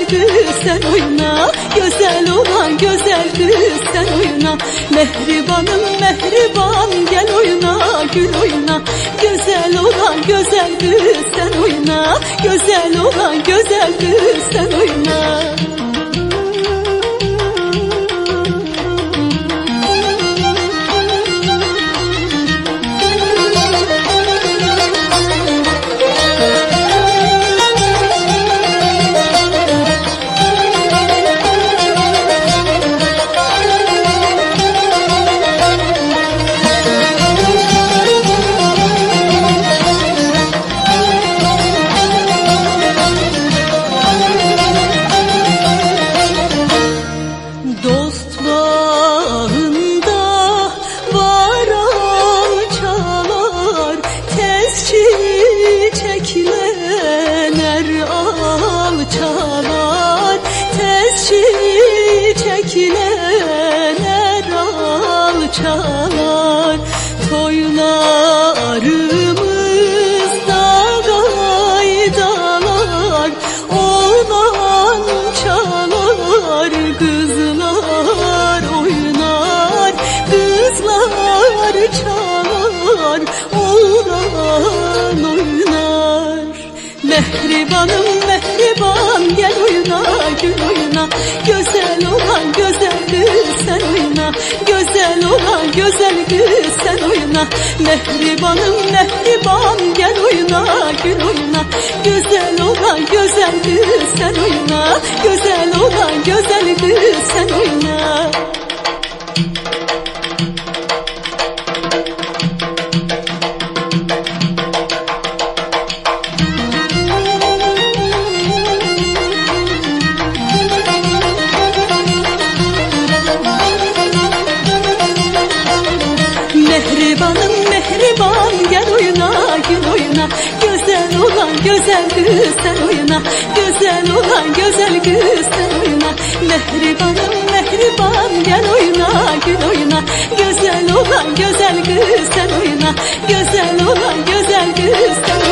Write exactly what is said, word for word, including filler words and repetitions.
güzel kız sen oyna, güzel olan güzel kız sen oyna. Mehribanım mehriban gel oyna, gül oyna. Güzel olan güzel kız sen oyna, güzel olan güzel kız sen oyna. Çalar tez çiçekler alçalar, toylarımızda gaydalar olan çalar, kızlar oynar, kızlar çalar, oğlan oynar. Mehribanım mehriban gel oyna, gül oyna. Güzel olan güzel kız sen oyna, güzel olan güzel kız sen oyna. Mehribanım mehriban gel oyna, gül oyna. Güzel olan güzel kız sen oyna, güzel olan güzel kız sen oyna. Mehribanım mehriban gel oyna, gül oyna. Güzel olan güzel kız sen oyna, güzel olan güzel kız sen oyna. Mehribanım mehriban gel oyna, gül oyna. Güzel olan güzel kız sen oyna, güzel olan güzel kız sen oyna.